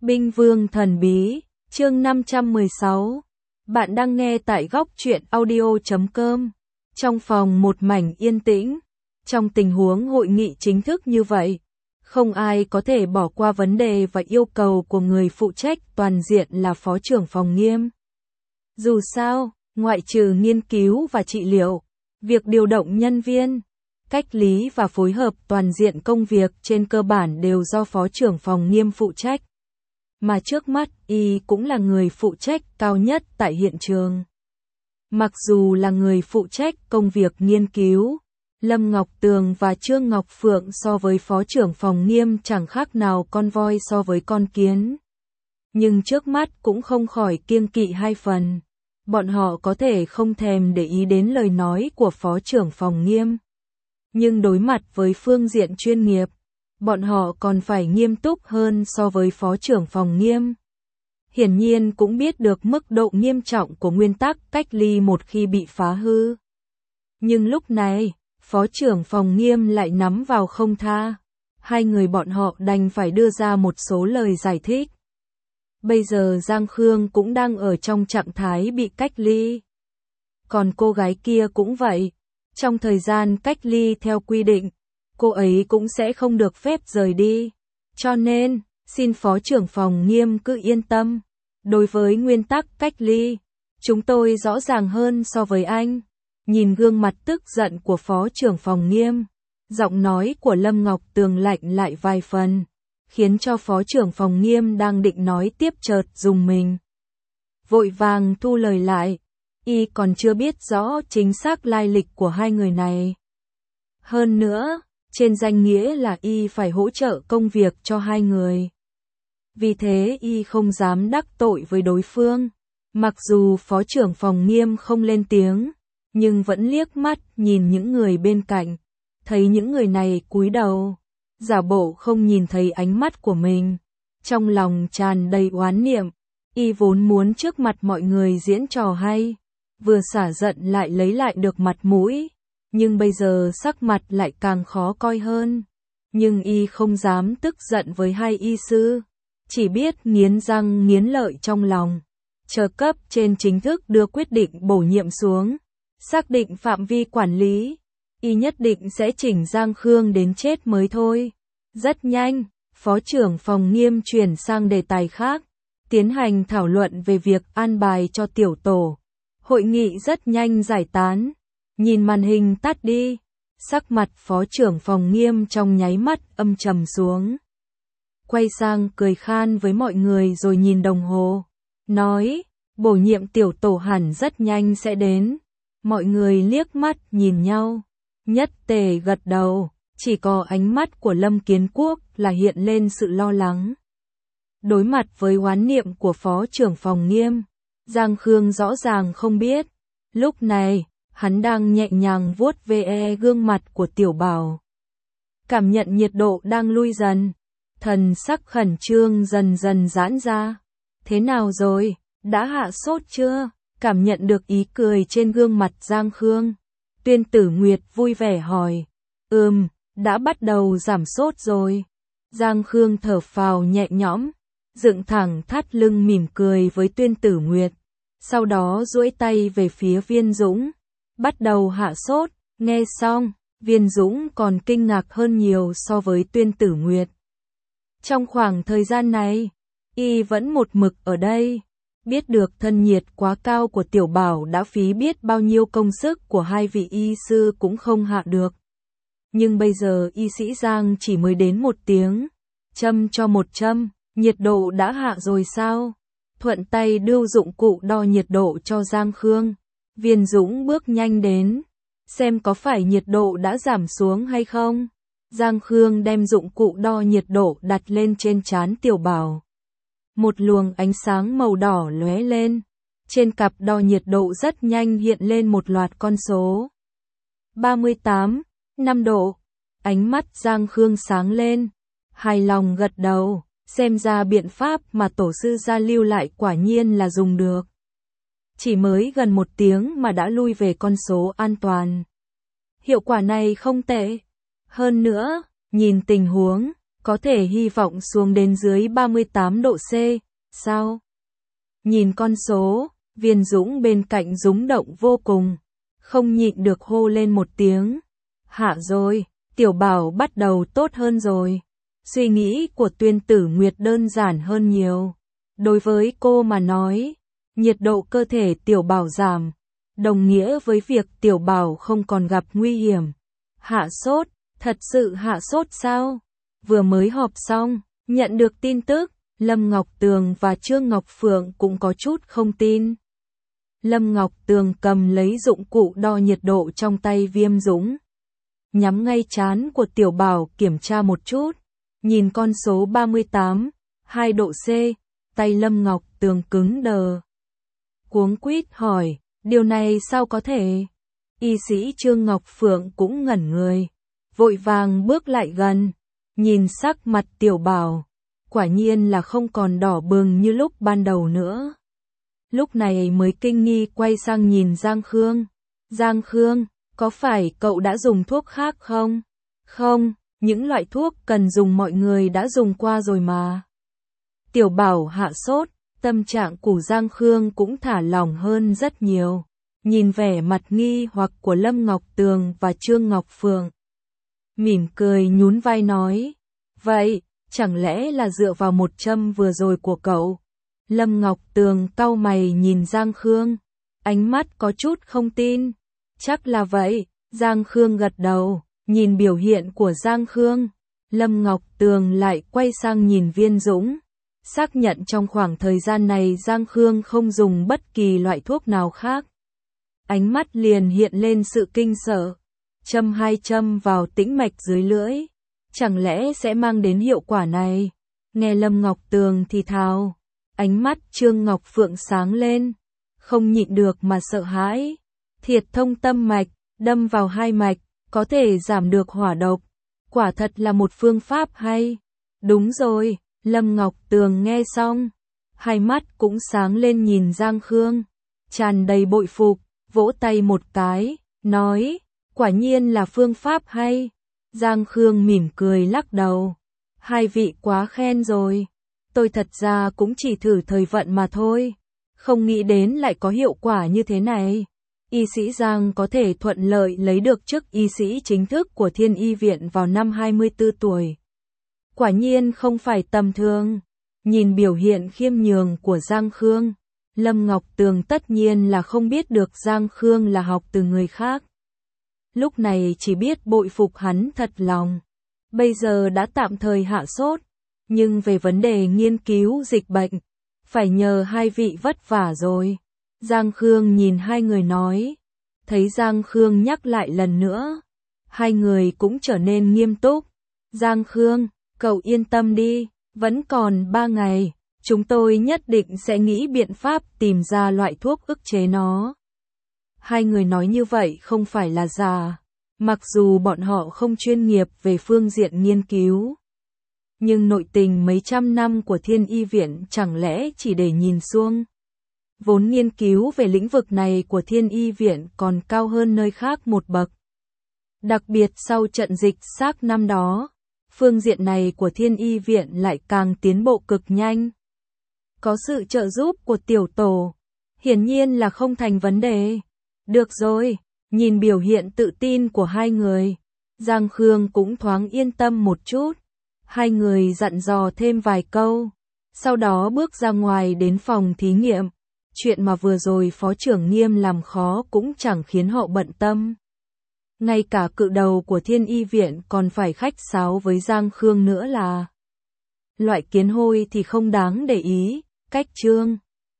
Binh Vương Thần Bí, chương 516. Bạn đang nghe tại góc truyện audio.com. Trong phòng một mảnh yên tĩnh, trong tình huống hội nghị chính thức như vậy, không ai có thể bỏ qua vấn đề và yêu cầu của người phụ trách toàn diện là Phó trưởng phòng Nghiêm. Dù sao, ngoại trừ nghiên cứu và trị liệu, việc điều động nhân viên, cách lý và phối hợp toàn diện công việc trên cơ bản đều do Phó trưởng phòng Nghiêm phụ trách. Mà trước mắt y cũng là người phụ trách cao nhất tại hiện trường. Mặc dù là người phụ trách công việc nghiên cứu, Lâm Ngọc Tường và Trương Ngọc Phượng so với Phó trưởng phòng Nghiêm chẳng khác nào con voi so với con kiến. Nhưng trước mắt cũng không khỏi kiêng kỵ hai phần. Bọn họ có thể không thèm để ý đến lời nói của Phó trưởng phòng Nghiêm. Nhưng đối mặt với phương diện chuyên nghiệp, bọn họ còn phải nghiêm túc hơn so với Phó trưởng phòng Nghiêm. Hiển nhiên cũng biết được mức độ nghiêm trọng của nguyên tắc cách ly một khi bị phá hư. Nhưng lúc này, Phó trưởng phòng Nghiêm lại nắm vào không tha. Hai người bọn họ đành phải đưa ra một số lời giải thích. Bây giờ Giang Khương cũng đang ở trong trạng thái bị cách ly. Còn cô gái kia cũng vậy. Trong thời gian cách ly theo quy định, cô ấy cũng sẽ không được phép rời đi. Cho nên, xin Phó trưởng phòng Nghiêm cứ yên tâm. Đối với nguyên tắc cách ly, chúng tôi rõ ràng hơn so với anh. Nhìn gương mặt tức giận của Phó trưởng phòng Nghiêm, giọng nói của Lâm Ngọc Tường lạnh lại vài phần, khiến cho Phó trưởng phòng Nghiêm đang định nói tiếp chợt rùng mình. Vội vàng thu lời lại, y còn chưa biết rõ chính xác lai lịch của hai người này. Hơn nữa, trên danh nghĩa là y phải hỗ trợ công việc cho hai người. Vì thế y không dám đắc tội với đối phương. Mặc dù Phó trưởng phòng Nghiêm không lên tiếng, nhưng vẫn liếc mắt nhìn những người bên cạnh, thấy những người này cúi đầu, giả bộ không nhìn thấy ánh mắt của mình. Trong lòng tràn đầy oán niệm, y vốn muốn trước mặt mọi người diễn trò hay, vừa xả giận lại lấy lại được mặt mũi, nhưng bây giờ sắc mặt lại càng khó coi hơn. Nhưng y không dám tức giận với hai y sư, chỉ biết nghiến răng nghiến lợi trong lòng. Chờ cấp trên chính thức đưa quyết định bổ nhiệm xuống, xác định phạm vi quản lý, y nhất định sẽ chỉnh Giang Khương đến chết mới thôi. Rất nhanh, Phó trưởng phòng Nghiêm chuyển sang đề tài khác, tiến hành thảo luận về việc an bài cho tiểu tổ. Hội nghị rất nhanh giải tán, nhìn màn hình tắt đi, sắc mặt Phó trưởng phòng Nghiêm trong nháy mắt âm trầm xuống. Quay sang cười khan với mọi người rồi nhìn đồng hồ, nói, bổ nhiệm tiểu tổ hẳn rất nhanh sẽ đến. Mọi người liếc mắt nhìn nhau, nhất tề gật đầu, chỉ có ánh mắt của Lâm Kiến Quốc là hiện lên sự lo lắng. Đối mặt với oán niệm của Phó trưởng phòng Nghiêm, Giang Khương rõ ràng không biết. Lúc này, hắn đang nhẹ nhàng vuốt ve gương mặt của Tiểu Bảo. Cảm nhận nhiệt độ đang lui dần, thần sắc khẩn trương dần dần giãn ra. Thế nào rồi, đã hạ sốt chưa? Cảm nhận được ý cười trên gương mặt Giang Khương, Tuyên Tử Nguyệt vui vẻ hỏi. Đã bắt đầu giảm sốt rồi. Giang Khương thở phào nhẹ nhõm, dựng thẳng thắt lưng mỉm cười với Tuyên Tử Nguyệt. Sau đó duỗi tay về phía Viên Dũng, bắt đầu hạ sốt. Nghe xong, Viên Dũng còn kinh ngạc hơn nhiều so với Tuyên Tử Nguyệt. Trong khoảng thời gian này, y vẫn một mực ở đây. Biết được thân nhiệt quá cao của Tiểu Bảo đã phí biết bao nhiêu công sức của hai vị y sư cũng không hạ được. Nhưng bây giờ y sĩ Giang chỉ mới đến 1 tiếng. Châm cho một châm, nhiệt độ đã hạ rồi sao? Thuận tay đưa dụng cụ đo nhiệt độ cho Giang Khương. Viên Dũng bước nhanh đến, xem có phải nhiệt độ đã giảm xuống hay không. Giang Khương đem dụng cụ đo nhiệt độ đặt lên trên trán Tiểu Bảo. Một luồng ánh sáng màu đỏ lóe lên. Trên cặp đo nhiệt độ rất nhanh hiện lên một loạt con số. 38,5 độ. Ánh mắt Giang Khương sáng lên. Hài lòng gật đầu. Xem ra biện pháp mà tổ sư gia lưu lại quả nhiên là dùng được. Chỉ mới gần 1 tiếng mà đã lui về con số an toàn. Hiệu quả này không tệ. Hơn nữa, nhìn tình huống, có thể hy vọng xuống đến dưới 38 độ C, sao? Nhìn con số, Viên Dũng bên cạnh rúng động vô cùng, không nhịn được hô lên một tiếng. Hạ rồi, Tiểu Bảo bắt đầu tốt hơn rồi. Suy nghĩ của Tuyên Tử Nguyệt đơn giản hơn nhiều. Đối với cô mà nói, nhiệt độ cơ thể Tiểu Bảo giảm, đồng nghĩa với việc Tiểu Bảo không còn gặp nguy hiểm. Hạ sốt, thật sự hạ sốt sao? Vừa mới họp xong, nhận được tin tức, Lâm Ngọc Tường và Trương Ngọc Phượng cũng có chút không tin. Lâm Ngọc Tường cầm lấy dụng cụ đo nhiệt độ trong tay Viêm Dũng, nhắm ngay trán của Tiểu Bảo kiểm tra một chút, nhìn con số 38,2 độ C, tay Lâm Ngọc Tường cứng đờ. Cuống quýt hỏi, điều này sao có thể? Y sĩ Trương Ngọc Phượng cũng ngẩn người, vội vàng bước lại gần, nhìn sắc mặt Tiểu Bảo, quả nhiên là không còn đỏ bừng như lúc ban đầu nữa. Lúc này mới kinh nghi quay sang nhìn Giang Khương. Giang Khương, có phải cậu đã dùng thuốc khác không? Không, những loại thuốc cần dùng mọi người đã dùng qua rồi mà. Tiểu Bảo hạ sốt, tâm trạng của Giang Khương cũng thả lỏng hơn rất nhiều. Nhìn vẻ mặt nghi hoặc của Lâm Ngọc Tường và Trương Ngọc Phượng, mỉm cười nhún vai nói, vậy, chẳng lẽ là dựa vào một châm vừa rồi của cậu? Lâm Ngọc Tường cau mày nhìn Giang Khương, ánh mắt có chút không tin. Chắc là vậy, Giang Khương gật đầu, nhìn biểu hiện của Giang Khương. Lâm Ngọc Tường lại quay sang nhìn Viên Dũng, xác nhận trong khoảng thời gian này Giang Khương không dùng bất kỳ loại thuốc nào khác. Ánh mắt liền hiện lên sự kinh sợ, châm 2 châm vào tĩnh mạch dưới lưỡi, chẳng lẽ sẽ mang đến hiệu quả này? Nghe Lâm Ngọc Tường thì thào, ánh mắt Trương Ngọc Phượng sáng lên, không nhịn được mà sợ hãi. Thiệt thông tâm mạch, đâm vào 2 mạch, có thể giảm được hỏa độc, quả thật là một phương pháp hay. Đúng rồi, Lâm Ngọc Tường nghe xong, hai mắt cũng sáng lên nhìn Giang Khương, tràn đầy bội phục, vỗ tay một cái, nói, quả nhiên là phương pháp hay. Giang Khương mỉm cười lắc đầu, hai vị quá khen rồi, tôi thật ra cũng chỉ thử thời vận mà thôi, không nghĩ đến lại có hiệu quả như thế này. Y sĩ Giang có thể thuận lợi lấy được chức y sĩ chính thức của Thiên Y Viện vào năm 24 tuổi. Quả nhiên không phải tầm thường. Nhìn biểu hiện khiêm nhường của Giang Khương, Lâm Ngọc Tường tất nhiên là không biết được Giang Khương là học từ người khác. Lúc này chỉ biết bội phục hắn thật lòng. Bây giờ đã tạm thời hạ sốt, nhưng về vấn đề nghiên cứu dịch bệnh, phải nhờ hai vị vất vả rồi. Giang Khương nhìn hai người nói, thấy Giang Khương nhắc lại lần nữa, hai người cũng trở nên nghiêm túc. Giang Khương, cậu yên tâm đi, vẫn còn 3 ngày, chúng tôi nhất định sẽ nghĩ biện pháp tìm ra loại thuốc ức chế nó. Hai người nói như vậy không phải là giả, mặc dù bọn họ không chuyên nghiệp về phương diện nghiên cứu. Nhưng nội tình mấy trăm năm của Thiên Y Viện chẳng lẽ chỉ để nhìn xuông. Vốn nghiên cứu về lĩnh vực này của Thiên Y Viện còn cao hơn nơi khác một bậc. Đặc biệt sau trận dịch SARS năm đó, phương diện này của Thiên Y Viện lại càng tiến bộ cực nhanh. Có sự trợ giúp của tiểu tổ, hiển nhiên là không thành vấn đề. Được rồi, nhìn biểu hiện tự tin của hai người, Giang Khương cũng thoáng yên tâm một chút. Hai người dặn dò thêm vài câu, sau đó bước ra ngoài đến phòng thí nghiệm. Chuyện mà vừa rồi Phó trưởng Nghiêm làm khó cũng chẳng khiến họ bận tâm. Ngay cả cự đầu của Thiên Y Viện còn phải khách sáo với Giang Khương nữa là. Loại kiến hôi thì không đáng để ý, cách Trương